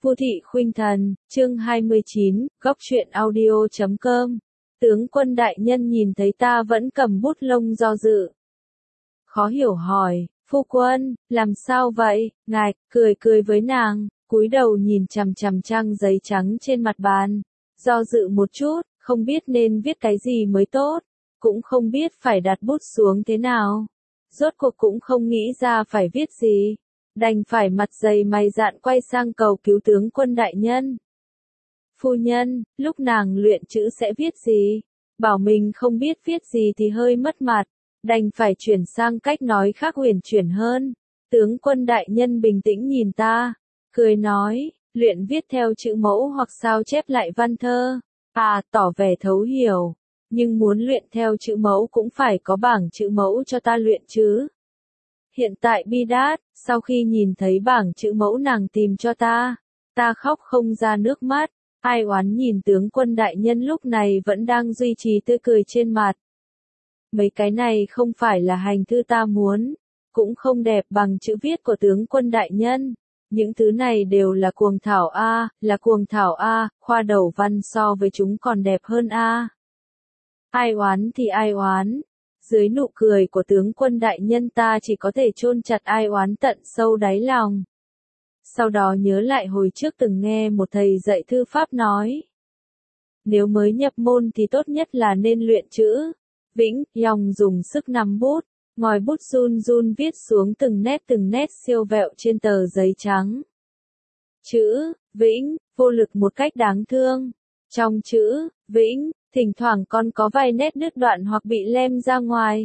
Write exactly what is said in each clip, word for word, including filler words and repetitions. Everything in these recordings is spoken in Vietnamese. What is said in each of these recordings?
Vu Thị Khuynh Thần, chương hai mươi chín, góc truyện audio chấm com. Tướng quân đại nhân nhìn thấy ta vẫn cầm bút lông do dự. Khó hiểu hỏi, phu quân, làm sao vậy? Ngài, cười cười với nàng, cúi đầu nhìn chằm chằm trang giấy trắng trên mặt bàn. Do dự một chút, không biết nên viết cái gì mới tốt, cũng không biết phải đặt bút xuống thế nào. Rốt cuộc cũng không nghĩ ra phải viết gì. Đành phải mặt dày mày dạn quay sang cầu cứu tướng quân đại nhân. Phu nhân, lúc nàng luyện chữ sẽ viết gì? Bảo mình không biết viết gì thì hơi mất mặt, đành phải chuyển sang cách nói khác huyền chuyển hơn. Tướng quân đại nhân bình tĩnh nhìn ta, cười nói, luyện viết theo chữ mẫu hoặc sao chép lại văn thơ. À, tỏ vẻ thấu hiểu, nhưng muốn luyện theo chữ mẫu cũng phải có bảng chữ mẫu cho ta luyện chứ. Hiện tại bi đát, sau khi nhìn thấy bảng chữ mẫu nàng tìm cho ta, ta khóc không ra nước mắt, ai oán nhìn tướng quân đại nhân lúc này vẫn đang duy trì tươi cười trên mặt. Mấy cái này không phải là hành thư ta muốn, cũng không đẹp bằng chữ viết của tướng quân đại nhân. Những thứ này đều là cuồng thảo A, là cuồng thảo A, khoa đầu văn so với chúng còn đẹp hơn A. Ai oán thì ai oán. Dưới nụ cười của tướng quân đại nhân ta chỉ có thể chôn chặt ai oán tận sâu đáy lòng. Sau đó nhớ lại hồi trước từng nghe một thầy dạy thư pháp nói. Nếu mới nhập môn thì tốt nhất là nên luyện chữ. Vĩnh, Yong dùng sức nắm bút, ngòi bút run run viết xuống từng nét từng nét siêu vẹo trên tờ giấy trắng. Chữ, Vĩnh, vô lực một cách đáng thương. Trong chữ, Vĩnh, thỉnh thoảng còn có vài nét đứt đoạn hoặc bị lem ra ngoài.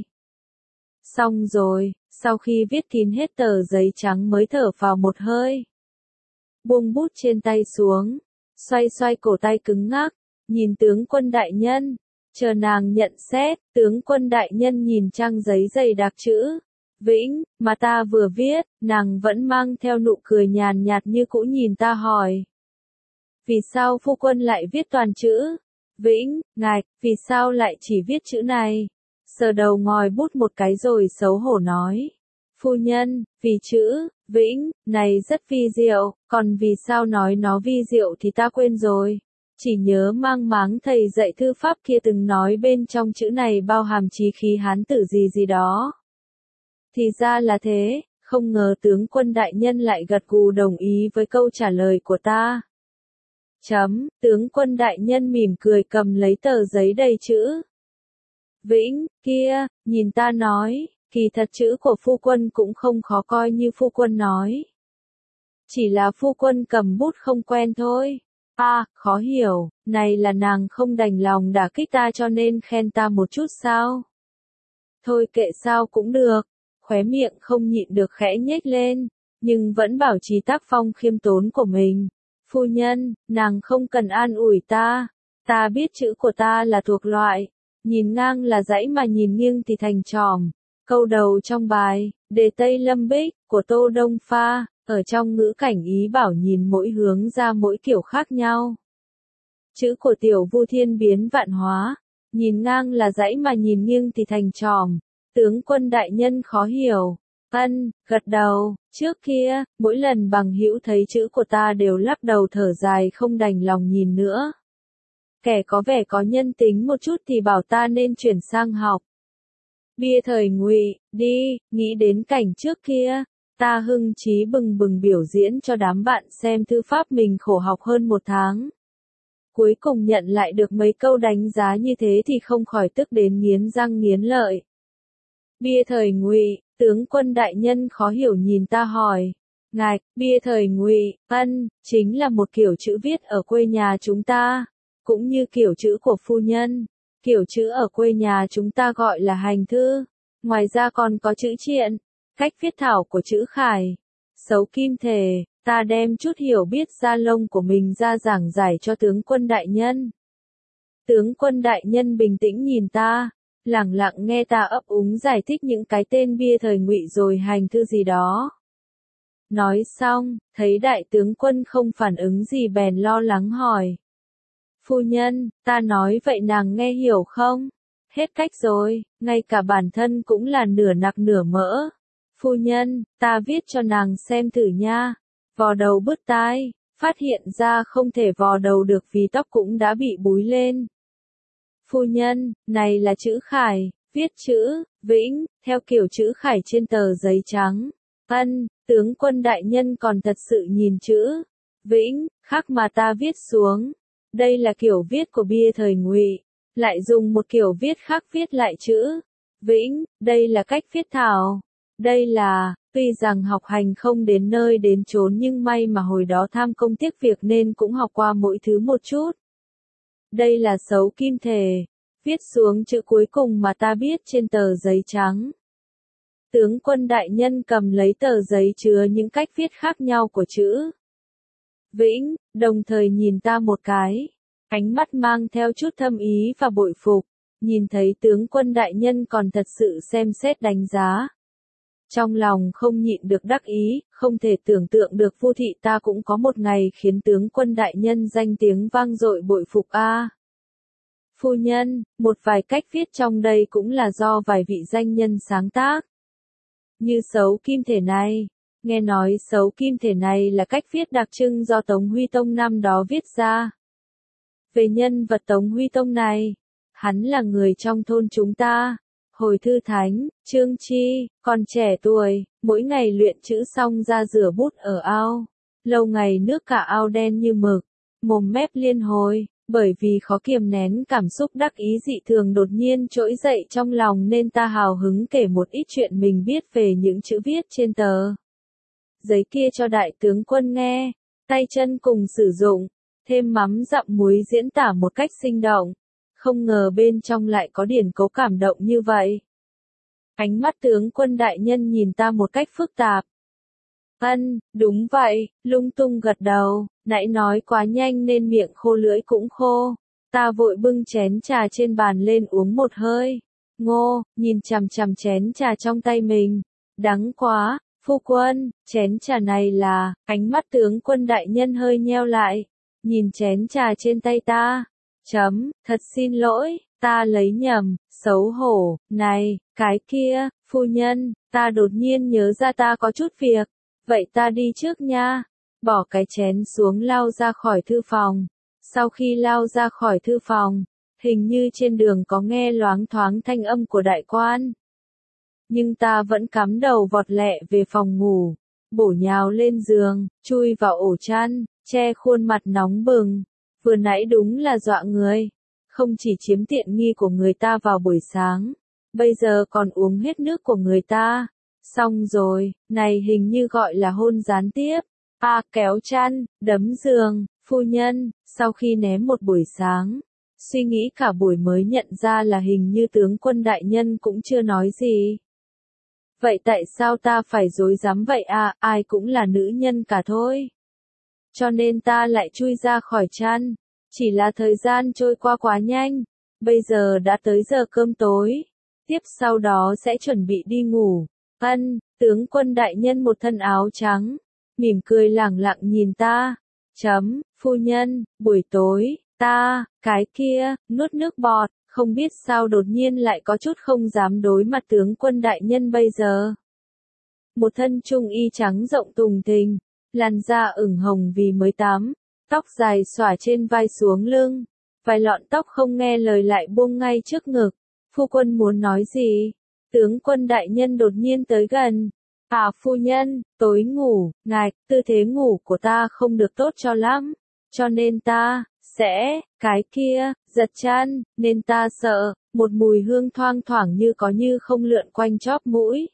Xong rồi, sau khi viết kín hết tờ giấy trắng mới thở phào một hơi. Buông bút trên tay xuống, xoay xoay cổ tay cứng ngắc, nhìn tướng quân đại nhân, chờ nàng nhận xét, tướng quân đại nhân nhìn trang giấy dày đặc chữ, Vĩnh, mà ta vừa viết, nàng vẫn mang theo nụ cười nhàn nhạt như cũ nhìn ta hỏi. Vì sao phu quân lại viết toàn chữ? Vĩnh, ngài, vì sao lại chỉ viết chữ này? Sờ đầu ngòi bút một cái rồi xấu hổ nói. Phu nhân, vì chữ, Vĩnh, này rất vi diệu, còn vì sao nói nó vi diệu thì ta quên rồi. Chỉ nhớ mang máng thầy dạy thư pháp kia từng nói bên trong chữ này bao hàm chí khí hán tử gì gì đó. Thì ra là thế, không ngờ tướng quân đại nhân lại gật gù đồng ý với câu trả lời của ta. Chấm, tướng quân đại nhân mỉm cười cầm lấy tờ giấy đầy chữ. Vĩnh, kia, nhìn ta nói, kỳ thật chữ của phu quân cũng không khó coi như phu quân nói. Chỉ là phu quân cầm bút không quen thôi. À, khó hiểu, này là nàng không đành lòng đả kích ta cho nên khen ta một chút sao? Thôi kệ sao cũng được, khóe miệng không nhịn được khẽ nhếch lên, nhưng vẫn bảo trì tác phong khiêm tốn của mình. Phu nhân, nàng không cần an ủi ta, ta biết chữ của ta là thuộc loại, nhìn ngang là dãy mà nhìn nghiêng thì thành tròm. Câu đầu trong bài, đề Tây Lâm Bích, của Tô Đông Pha, ở trong ngữ cảnh ý bảo nhìn mỗi hướng ra mỗi kiểu khác nhau. Chữ của Tiểu Vu thiên biến vạn hóa, nhìn ngang là dãy mà nhìn nghiêng thì thành tròm. Tướng quân đại nhân khó hiểu. Ân, gật đầu, trước kia, mỗi lần bằng hữu thấy chữ của ta đều lắc đầu thở dài không đành lòng nhìn nữa. Kẻ có vẻ có nhân tính một chút thì bảo ta nên chuyển sang học. Bia thời Ngụy, đi, nghĩ đến cảnh trước kia, ta hưng chí bừng bừng biểu diễn cho đám bạn xem thư pháp mình khổ học hơn một tháng. Cuối cùng nhận lại được mấy câu đánh giá như thế thì không khỏi tức đến nghiến răng nghiến lợi. Bia thời Ngụy, tướng quân đại nhân khó hiểu nhìn ta hỏi. Ngài, bia thời Ngụy, ân, chính là một kiểu chữ viết ở quê nhà chúng ta, cũng như kiểu chữ của phu nhân. Kiểu chữ ở quê nhà chúng ta gọi là hành thư, ngoài ra còn có chữ triện, cách viết thảo của chữ khải. Xấu kim thể, ta đem chút hiểu biết da lông của mình ra giảng giải cho tướng quân đại nhân. Tướng quân đại nhân bình tĩnh nhìn ta, lẳng lặng nghe ta ấp úng giải thích những cái tên bia thời Ngụy rồi hành thư gì đó. Nói xong, thấy đại tướng quân không phản ứng gì bèn lo lắng hỏi. Phu nhân, ta nói vậy nàng nghe hiểu không? Hết cách rồi, ngay cả bản thân cũng là nửa nặc nửa mỡ. Phu nhân, ta viết cho nàng xem thử nha. Vò đầu bứt tai, phát hiện ra không thể vò đầu được vì tóc cũng đã bị búi lên. Phu nhân, này là chữ khải, viết chữ Vĩnh, theo kiểu chữ khải trên tờ giấy trắng. Ân, tướng quân đại nhân còn thật sự nhìn chữ Vĩnh, khác mà ta viết xuống. Đây là kiểu viết của bia thời Ngụy, lại dùng một kiểu viết khác viết lại chữ Vĩnh, đây là cách viết thảo. Đây là, tuy rằng học hành không đến nơi đến chốn nhưng may mà hồi đó tham công tiếc việc nên cũng học qua mỗi thứ một chút. Đây là xấu kim thể, viết xuống chữ cuối cùng mà ta biết trên tờ giấy trắng. Tướng quân đại nhân cầm lấy tờ giấy chứa những cách viết khác nhau của chữ Vĩnh, đồng thời nhìn ta một cái. Ánh mắt mang theo chút thâm ý và bội phục, nhìn thấy tướng quân đại nhân còn thật sự xem xét đánh giá. Trong lòng không nhịn được đắc ý, không thể tưởng tượng được Phu thị ta cũng có một ngày khiến tướng quân đại nhân danh tiếng vang dội bội phục a. À. Phu nhân, một vài cách viết trong đây cũng là do vài vị danh nhân sáng tác. Như xấu kim thể này, nghe nói xấu kim thể này là cách viết đặc trưng do Tống Huy Tông năm đó viết ra. Về nhân vật Tống Huy Tông này, hắn là người trong thôn chúng ta. Hồi thư thánh, Trương Chi, còn trẻ tuổi, mỗi ngày luyện chữ xong ra rửa bút ở ao. Lâu ngày nước cả ao đen như mực, mồm mép liên hồi, bởi vì khó kiềm nén cảm xúc đắc ý dị thường đột nhiên trỗi dậy trong lòng nên ta hào hứng kể một ít chuyện mình biết về những chữ viết trên tờ giấy kia cho đại tướng quân nghe, tay chân cùng sử dụng, thêm mắm dặm muối diễn tả một cách sinh động. Không ngờ bên trong lại có điển cố cảm động như vậy. Ánh mắt tướng quân đại nhân nhìn ta một cách phức tạp. Ân, đúng vậy, lung tung gật đầu, nãy nói quá nhanh nên miệng khô lưỡi cũng khô. Ta vội bưng chén trà trên bàn lên uống một hơi. Ngô, nhìn chằm chằm chén trà trong tay mình. Đắng quá, phu quân, chén trà này là, ánh mắt tướng quân đại nhân hơi nheo lại. Nhìn chén trà trên tay ta. Chấm, thật xin lỗi, ta lấy nhầm, xấu hổ, này, cái kia, phu nhân, ta đột nhiên nhớ ra ta có chút việc, vậy ta đi trước nha, bỏ cái chén xuống lao ra khỏi thư phòng. Sau khi lao ra khỏi thư phòng, hình như trên đường có nghe loáng thoáng thanh âm của đại quan. Nhưng ta vẫn cắm đầu vọt lẹ về phòng ngủ, bổ nhào lên giường, chui vào ổ chăn, che khuôn mặt nóng bừng. Vừa nãy đúng là dọa người, không chỉ chiếm tiện nghi của người ta vào buổi sáng, bây giờ còn uống hết nước của người ta. Xong rồi, này hình như gọi là hôn gián tiếp. A kéo chăn, đấm giường, phu nhân, sau khi ném một buổi sáng, suy nghĩ cả buổi mới nhận ra là hình như tướng quân đại nhân cũng chưa nói gì. Vậy tại sao ta phải dối dám vậy à, ai cũng là nữ nhân cả thôi. Cho nên ta lại chui ra khỏi chăn. Chỉ là thời gian trôi qua quá nhanh. Bây giờ đã tới giờ cơm tối. Tiếp sau đó sẽ chuẩn bị đi ngủ. Ân, tướng quân đại nhân một thân áo trắng. Mỉm cười lẳng lặng nhìn ta. Chấm, phu nhân, buổi tối, ta, cái kia, nuốt nước bọt. Không biết sao đột nhiên lại có chút không dám đối mặt tướng quân đại nhân bây giờ. Một thân trung y trắng rộng tùng thình. Làn da ửng hồng vì mới tắm, tóc dài xõa trên vai xuống lưng, vài lọn tóc không nghe lời lại buông ngay trước ngực. Phu quân muốn nói gì? Tướng quân đại nhân đột nhiên tới gần. À phu nhân, tối ngủ, ngài, tư thế ngủ của ta không được tốt cho lắm, cho nên ta, sẽ, cái kia, giật chăn, nên ta sợ, một mùi hương thoang thoảng như có như không lượn quanh chóp mũi.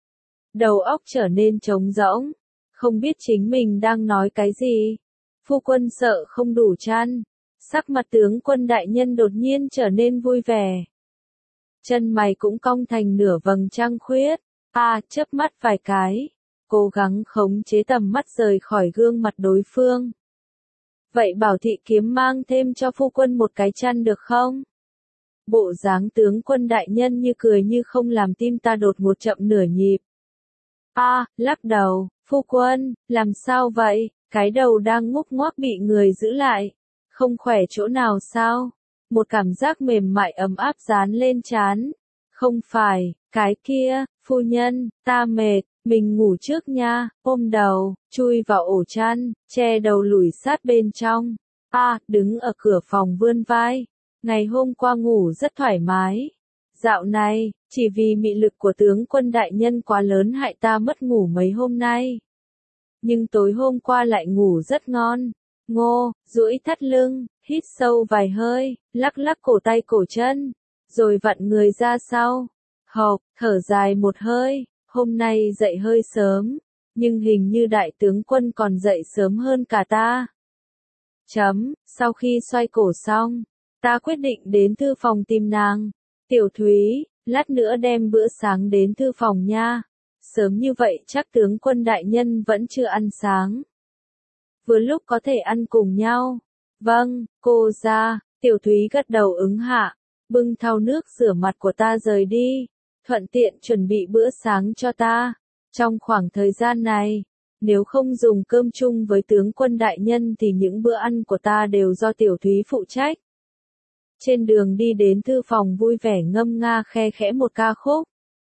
Đầu óc trở nên trống rỗng. Không biết chính mình đang nói cái gì. Phu quân sợ không đủ chăn. Sắc mặt tướng quân đại nhân đột nhiên trở nên vui vẻ. Chân mày cũng cong thành nửa vầng trăng khuyết. À, chớp mắt vài cái. Cố gắng khống chế tầm mắt rời khỏi gương mặt đối phương. Vậy bảo thị kiếm mang thêm cho phu quân một cái chăn được không? Bộ dáng tướng quân đại nhân như cười như không làm tim ta đột ngột chậm nửa nhịp. À, lắc đầu, phu quân, làm sao vậy, cái đầu đang ngúc ngoác bị người giữ lại, không khỏe chỗ nào sao? Một cảm giác mềm mại ấm áp dán lên trán. Không phải, cái kia, phu nhân, ta mệt, Mình ngủ trước nha, ôm đầu, chui vào ổ chăn, che đầu lủi sát bên trong. A, đứng ở cửa phòng vươn vai. Ngày hôm qua ngủ rất thoải mái. Dạo này, chỉ vì mị lực của tướng quân đại nhân quá lớn hại ta mất ngủ mấy hôm nay. Nhưng tối hôm qua lại ngủ rất ngon. Ngô, duỗi thắt lưng, hít sâu vài hơi, lắc lắc cổ tay cổ chân, rồi vặn người ra sau. Hộc, thở dài một hơi, hôm nay dậy hơi sớm, nhưng hình như đại tướng quân còn dậy sớm hơn cả ta. Chấm, sau khi xoay cổ xong, ta quyết định đến thư phòng tìm nàng. Tiểu Thúy, lát nữa đem bữa sáng đến thư phòng nha. Sớm như vậy chắc tướng quân đại nhân vẫn chưa ăn sáng. Vừa lúc có thể ăn cùng nhau. Vâng, cô ra, Tiểu Thúy gật đầu ứng hạ, bưng thau nước rửa mặt của ta rời đi, thuận tiện chuẩn bị bữa sáng cho ta. Trong khoảng thời gian này, nếu không dùng cơm chung với tướng quân đại nhân thì những bữa ăn của ta đều do Tiểu Thúy phụ trách. Trên đường đi đến thư phòng vui vẻ ngâm nga khe khẽ một ca khúc.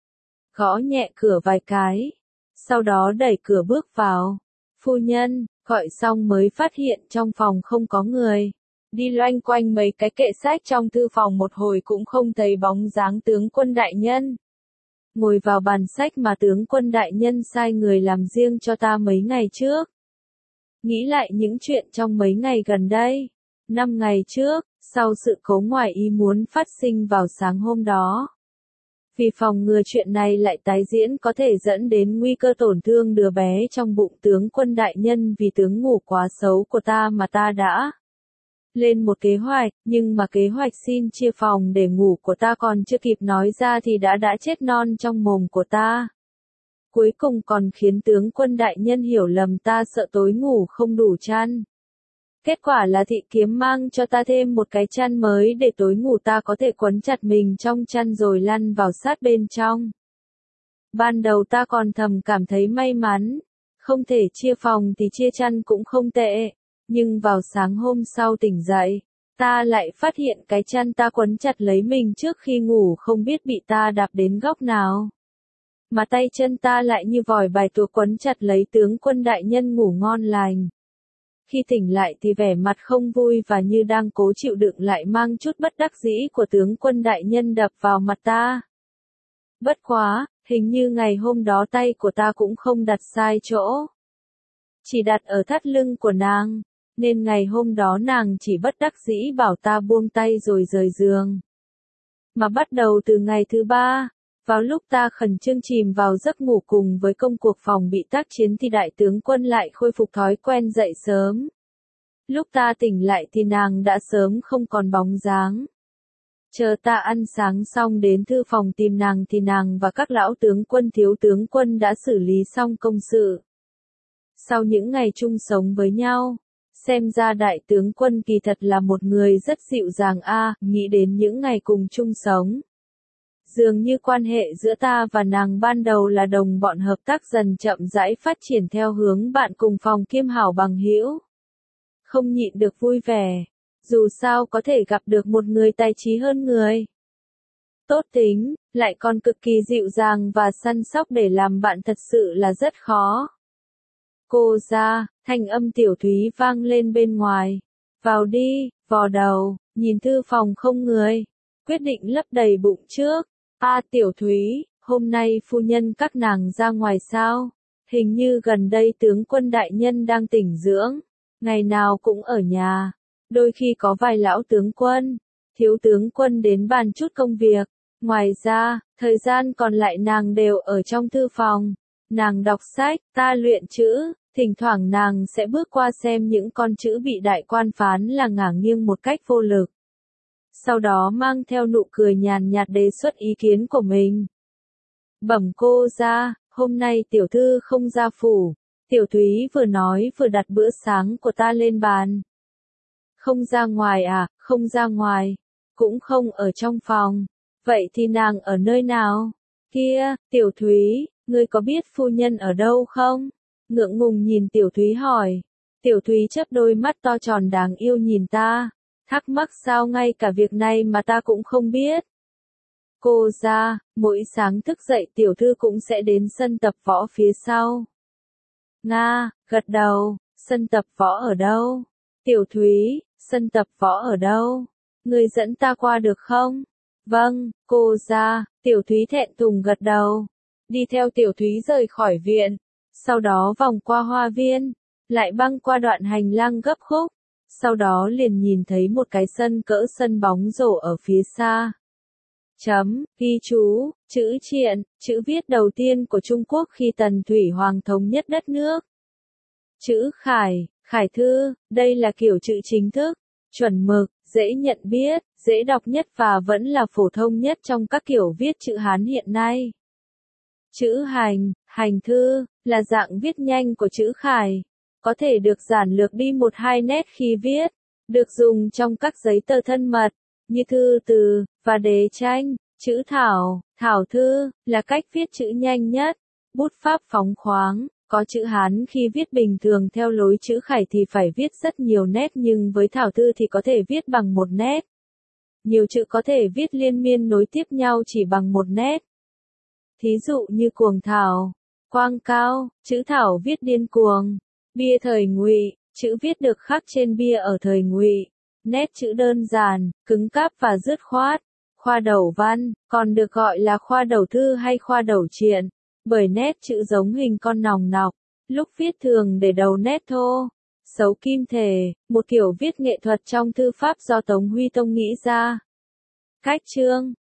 Gõ nhẹ cửa vài cái, sau đó đẩy cửa bước vào. Phu nhân, gọi xong mới phát hiện trong phòng không có người. Đi loanh quanh mấy cái kệ sách trong thư phòng một hồi cũng không thấy bóng dáng tướng quân đại nhân. Ngồi vào bàn sách mà tướng quân đại nhân sai người làm riêng cho ta mấy ngày trước. Nghĩ lại những chuyện trong mấy ngày gần đây. Năm ngày trước, sau sự cố ngoài ý muốn phát sinh vào sáng hôm đó. Vì phòng ngừa chuyện này lại tái diễn có thể dẫn đến nguy cơ tổn thương đứa bé trong bụng tướng quân đại nhân vì tướng ngủ quá xấu của ta mà ta đã lên một kế hoạch, nhưng mà kế hoạch xin chia phòng để ngủ của ta còn chưa kịp nói ra thì đã đã chết non trong mồm của ta. Cuối cùng còn khiến tướng quân đại nhân hiểu lầm ta sợ tối ngủ không đủ chăn. Kết quả là thị kiếm mang cho ta thêm một cái chăn mới để tối ngủ ta có thể quấn chặt mình trong chăn rồi lăn vào sát bên trong. Ban đầu ta còn thầm cảm thấy may mắn, không thể chia phòng thì chia chăn cũng không tệ, nhưng vào sáng hôm sau tỉnh dậy, ta lại phát hiện cái chăn ta quấn chặt lấy mình trước khi ngủ không biết bị ta đạp đến góc nào. Mà tay chân ta lại như vòi bài tuộc quấn chặt lấy tướng quân đại nhân ngủ ngon lành. Khi tỉnh lại thì vẻ mặt không vui và như đang cố chịu đựng lại mang chút bất đắc dĩ của tướng quân đại nhân đập vào mặt ta. Bất quá, hình như ngày hôm đó tay của ta cũng không đặt sai chỗ. Chỉ đặt ở thắt lưng của nàng, nên ngày hôm đó nàng chỉ bất đắc dĩ bảo ta buông tay rồi rời giường. Mà bắt đầu từ ngày thứ ba, vào lúc ta khẩn trương chìm vào giấc ngủ cùng với công cuộc phòng bị tác chiến thì đại tướng quân lại khôi phục thói quen dậy sớm. Lúc ta tỉnh lại thì nàng đã sớm không còn bóng dáng. Chờ ta ăn sáng xong đến thư phòng tìm nàng thì nàng và các lão tướng quân thiếu tướng quân đã xử lý xong công sự. Sau những ngày chung sống với nhau, xem ra đại tướng quân kỳ thật là một người rất dịu dàng a, nghĩ đến những ngày cùng chung sống. Dường như quan hệ giữa ta và nàng ban đầu là đồng bọn hợp tác dần chậm rãi phát triển theo hướng bạn cùng phòng kiêm hảo bằng hữu. Không nhịn được vui vẻ, dù sao có thể gặp được một người tài trí hơn người. Tốt tính, lại còn cực kỳ dịu dàng và săn sóc để làm bạn thật sự là rất khó. Cô ra, thanh âm Tiểu Thúy vang lên bên ngoài. Vào đi, vò đầu, nhìn thư phòng không người. Quyết định lấp đầy bụng trước. A Tiểu Thúy, hôm nay phu nhân các nàng ra ngoài sao? Hình như gần đây tướng quân đại nhân đang tỉnh dưỡng. Ngày nào cũng ở nhà. Đôi khi có vài lão tướng quân, thiếu tướng quân đến bàn chút công việc. Ngoài ra, thời gian còn lại nàng đều ở trong thư phòng. Nàng đọc sách, ta luyện chữ, thỉnh thoảng nàng sẽ bước qua xem những con chữ bị đại quan phán là ngả nghiêng một cách vô lực. Sau đó mang theo nụ cười nhàn nhạt đề xuất ý kiến của mình. Bẩm cô ra, hôm nay tiểu thư không ra phủ. Tiểu Thúy vừa nói vừa đặt bữa sáng của ta lên bàn. Không ra ngoài à, không ra ngoài. Cũng không ở trong phòng. Vậy thì nàng ở nơi nào? Kia, Tiểu Thúy, ngươi có biết phu nhân ở đâu không? Ngượng ngùng nhìn Tiểu Thúy hỏi. Tiểu Thúy chớp đôi mắt to tròn đáng yêu nhìn ta. Thắc mắc sao ngay cả việc này mà ta cũng không biết. Cô ra, mỗi sáng thức dậy tiểu thư cũng sẽ đến sân tập võ phía sau. Nga, gật đầu, sân tập võ ở đâu? Tiểu Thúy, sân tập võ ở đâu? Người dẫn ta qua được không? Vâng, cô ra, Tiểu Thúy thẹn thùng gật đầu. Đi theo Tiểu Thúy rời khỏi viện, sau đó vòng qua hoa viên, lại băng qua đoạn hành lang gấp khúc, sau đó liền nhìn thấy một cái sân cỡ sân bóng rổ ở phía xa. Chấm, ghi chú, chữ triện, chữ viết đầu tiên của Trung Quốc khi Tần Thủy Hoàng thống nhất đất nước. Chữ khải, khải thư, đây là kiểu chữ chính thức, chuẩn mực, dễ nhận biết, dễ đọc nhất và vẫn là phổ thông nhất trong các kiểu viết chữ Hán hiện nay. Chữ hành, hành thư, là dạng viết nhanh của chữ khải, có thể được giản lược đi một hai nét khi viết, được dùng trong các giấy tờ thân mật, như thư từ, và đề tranh. Chữ thảo, thảo thư, là cách viết chữ nhanh nhất, bút pháp phóng khoáng. Có chữ Hán khi viết bình thường theo lối chữ khải thì phải viết rất nhiều nét nhưng với thảo thư thì có thể viết bằng một nét. Nhiều chữ có thể viết liên miên nối tiếp nhau chỉ bằng một nét. Thí dụ như cuồng thảo, quang cao, chữ thảo viết điên cuồng. Bia thời Ngụy, chữ viết được khắc trên bia ở thời Ngụy. Nét chữ đơn giản, cứng cáp và dứt khoát. Khoa đầu văn, còn được gọi là khoa đầu thư hay khoa đầu triện, bởi nét chữ giống hình con nòng nọc, lúc viết thường để đầu nét thô. Sấu kim thể, một kiểu viết nghệ thuật trong thư pháp do Tống Huy Tông nghĩ ra. Cách chương,